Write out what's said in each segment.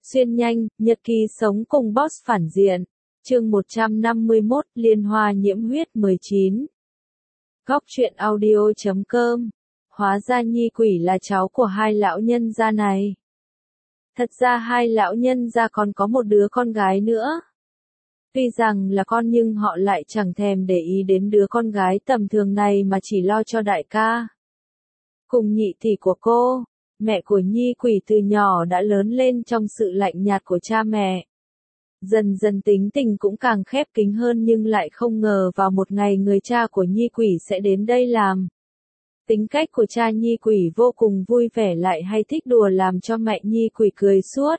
Xuyên nhanh, nhật ký sống cùng boss phản diện. Chương 151, Liên hoa nhiễm huyết 19. Góc truyện audio.com. Hóa ra Nhi Quỷ là cháu của hai lão nhân gia này. Thật ra hai lão nhân gia còn có một đứa con gái nữa. Tuy rằng là con nhưng họ lại chẳng thèm để ý đến đứa con gái tầm thường này mà chỉ lo cho đại ca. Cùng nhị tỷ của cô, mẹ của Nhi Quỷ từ nhỏ đã lớn lên trong sự lạnh nhạt của cha mẹ. Dần dần tính tình cũng càng khép kín hơn nhưng lại không ngờ vào một ngày người cha của Nhi Quỷ sẽ đến đây làm. Tính cách của cha Nhi Quỷ vô cùng vui vẻ lại hay thích đùa làm cho mẹ Nhi Quỷ cười suốt.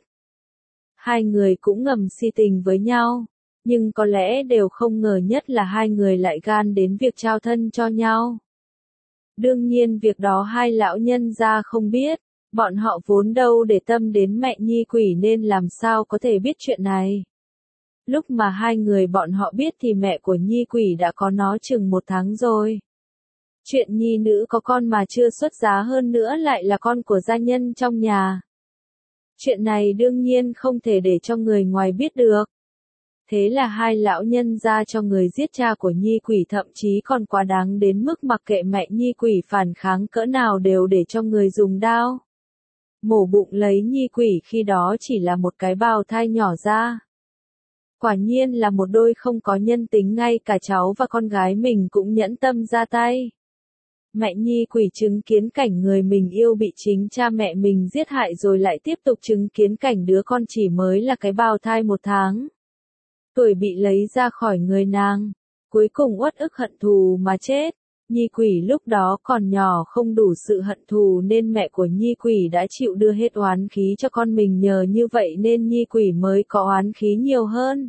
Hai người cũng ngầm si tình với nhau, nhưng có lẽ đều không ngờ nhất là hai người lại gan đến việc trao thân cho nhau. Đương nhiên việc đó hai lão nhân gia không biết, bọn họ vốn đâu để tâm đến mẹ Nhi Quỷ nên làm sao có thể biết chuyện này. Lúc mà hai người bọn họ biết thì mẹ của Nhi Quỷ đã có nó chừng 1 tháng rồi. Chuyện nhi nữ có con mà chưa xuất giá hơn nữa lại là con của gia nhân trong nhà. Chuyện này đương nhiên không thể để cho người ngoài biết được. Thế là hai lão nhân ra cho người giết cha của Nhi Quỷ, thậm chí còn quá đáng đến mức mặc kệ mẹ Nhi Quỷ phản kháng cỡ nào đều để cho người dùng dao mổ bụng lấy Nhi Quỷ, khi đó chỉ là một cái bào thai nhỏ ra. Quả nhiên là một đôi không có nhân tính, ngay cả cháu và con gái mình cũng nhẫn tâm ra tay. Mẹ Nhi Quỷ chứng kiến cảnh người mình yêu bị chính cha mẹ mình giết hại rồi lại tiếp tục chứng kiến cảnh đứa con chỉ mới là cái bào thai 1 tháng tuổi bị lấy ra khỏi người nàng, cuối cùng uất ức hận thù mà chết. Nhi Quỷ lúc đó còn nhỏ không đủ sự hận thù nên mẹ của Nhi Quỷ đã chịu đưa hết oán khí cho con mình, nhờ như vậy nên Nhi Quỷ mới có oán khí nhiều hơn.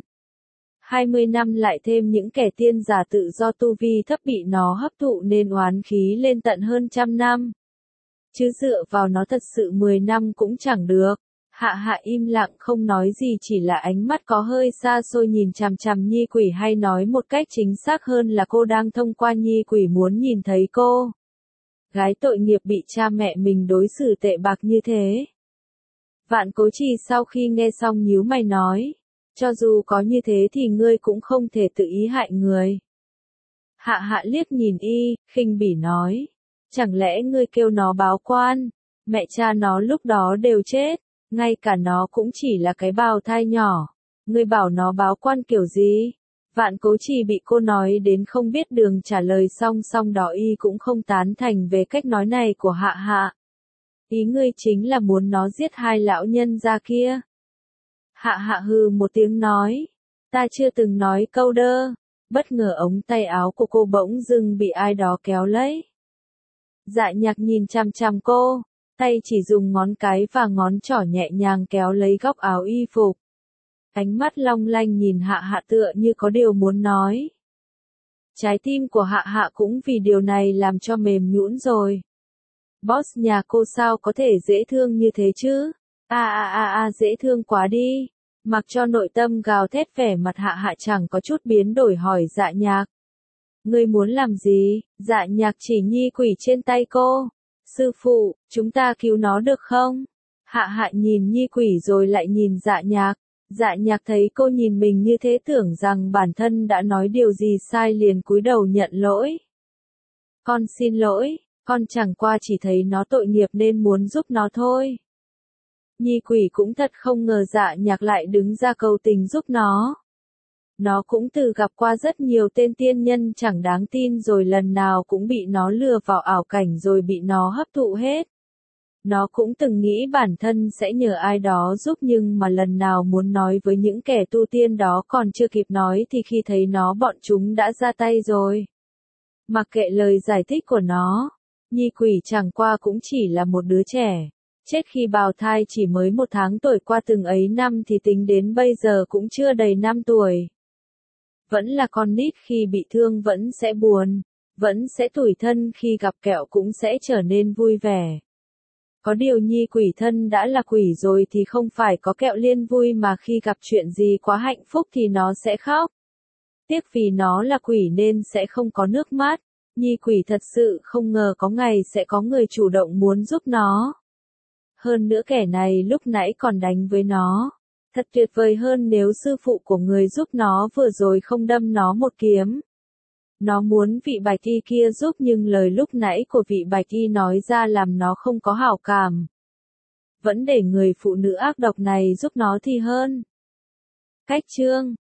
20 năm lại thêm những kẻ tiên giả tự do tu vi thấp bị nó hấp thụ nên oán khí lên tận hơn 100 năm. Chứ dựa vào nó thật sự 10 năm cũng chẳng được. Hạ Hạ im lặng không nói gì, chỉ là ánh mắt có hơi xa xôi nhìn chằm chằm Nhi Quỷ, hay nói một cách chính xác hơn là cô đang thông qua Nhi Quỷ muốn nhìn thấy cô gái tội nghiệp bị cha mẹ mình đối xử tệ bạc như thế. Vạn Cố Trì sau khi nghe xong nhíu mày nói, cho dù có như thế thì ngươi cũng không thể tự ý hại người. Hạ Hạ liếc nhìn y, khinh bỉ nói, chẳng lẽ ngươi kêu nó báo quan, mẹ cha nó lúc đó đều chết, ngay cả nó cũng chỉ là cái bào thai nhỏ, ngươi bảo nó báo quan kiểu gì? Vạn Cố Trì bị cô nói đến không biết đường trả lời, song đó y cũng không tán thành về cách nói này của Hạ Hạ. Ý ngươi chính là muốn nó giết hai lão nhân gia kia. Hạ Hạ hừ một tiếng nói, ta chưa từng nói câu đơ. Bất ngờ ống tay áo của cô bỗng dưng bị ai đó kéo lấy. Dạ Nhạc nhìn chằm chằm cô, tay chỉ dùng ngón cái và ngón trỏ nhẹ nhàng kéo lấy góc áo y phục. Ánh mắt long lanh nhìn Hạ Hạ tựa như có điều muốn nói. Trái tim của Hạ Hạ cũng vì điều này làm cho mềm nhũn rồi. Boss nhà cô sao có thể dễ thương như thế chứ? Dễ thương quá đi. Mặc cho nội tâm gào thét, vẻ mặt Hạ Hạ chẳng có chút biến đổi hỏi Dạ Nhạc. Ngươi muốn làm gì? Dạ Nhạc chỉ Nhi Quỷ trên tay cô. Sư phụ, chúng ta cứu nó được không? Hạ Hạ nhìn Nhi Quỷ rồi lại nhìn Dạ Nhạc. Dạ Nhạc thấy cô nhìn mình như thế tưởng rằng bản thân đã nói điều gì sai liền cúi đầu nhận lỗi. Con xin lỗi, con chẳng qua chỉ thấy nó tội nghiệp nên muốn giúp nó thôi. Nhi Quỷ cũng thật không ngờ Dạ Nhạc lại đứng ra cầu tình giúp nó. Nó cũng từng gặp qua rất nhiều tên tiên nhân chẳng đáng tin rồi lần nào cũng bị nó lừa vào ảo cảnh rồi bị nó hấp thụ hết. Nó cũng từng nghĩ bản thân sẽ nhờ ai đó giúp nhưng mà lần nào muốn nói với những kẻ tu tiên đó còn chưa kịp nói thì khi thấy nó bọn chúng đã ra tay rồi. Mặc kệ lời giải thích của nó, Nhi Quỷ chẳng qua cũng chỉ là một đứa trẻ. Chết khi bào thai chỉ mới 1 tháng tuổi, qua từng ấy năm thì tính đến bây giờ cũng chưa đầy 5 tuổi. Vẫn là con nít, khi bị thương vẫn sẽ buồn, vẫn sẽ tủi thân, khi gặp kẹo cũng sẽ trở nên vui vẻ. Có điều Nhi Quỷ thân đã là quỷ rồi thì không phải có kẹo liên vui mà khi gặp chuyện gì quá hạnh phúc thì nó sẽ khóc. Tiếc vì nó là quỷ nên sẽ không có nước mắt. Nhi Quỷ thật sự không ngờ có ngày sẽ có người chủ động muốn giúp nó. Hơn nữa kẻ này lúc nãy còn đánh với nó. Thật tuyệt vời hơn nếu sư phụ của người giúp nó vừa rồi không đâm nó một kiếm. Nó muốn vị bạch y kia giúp nhưng lời lúc nãy của vị bạch y nói ra làm nó không có hảo cảm. Vẫn để người phụ nữ ác độc này giúp nó thì hơn. Cách chương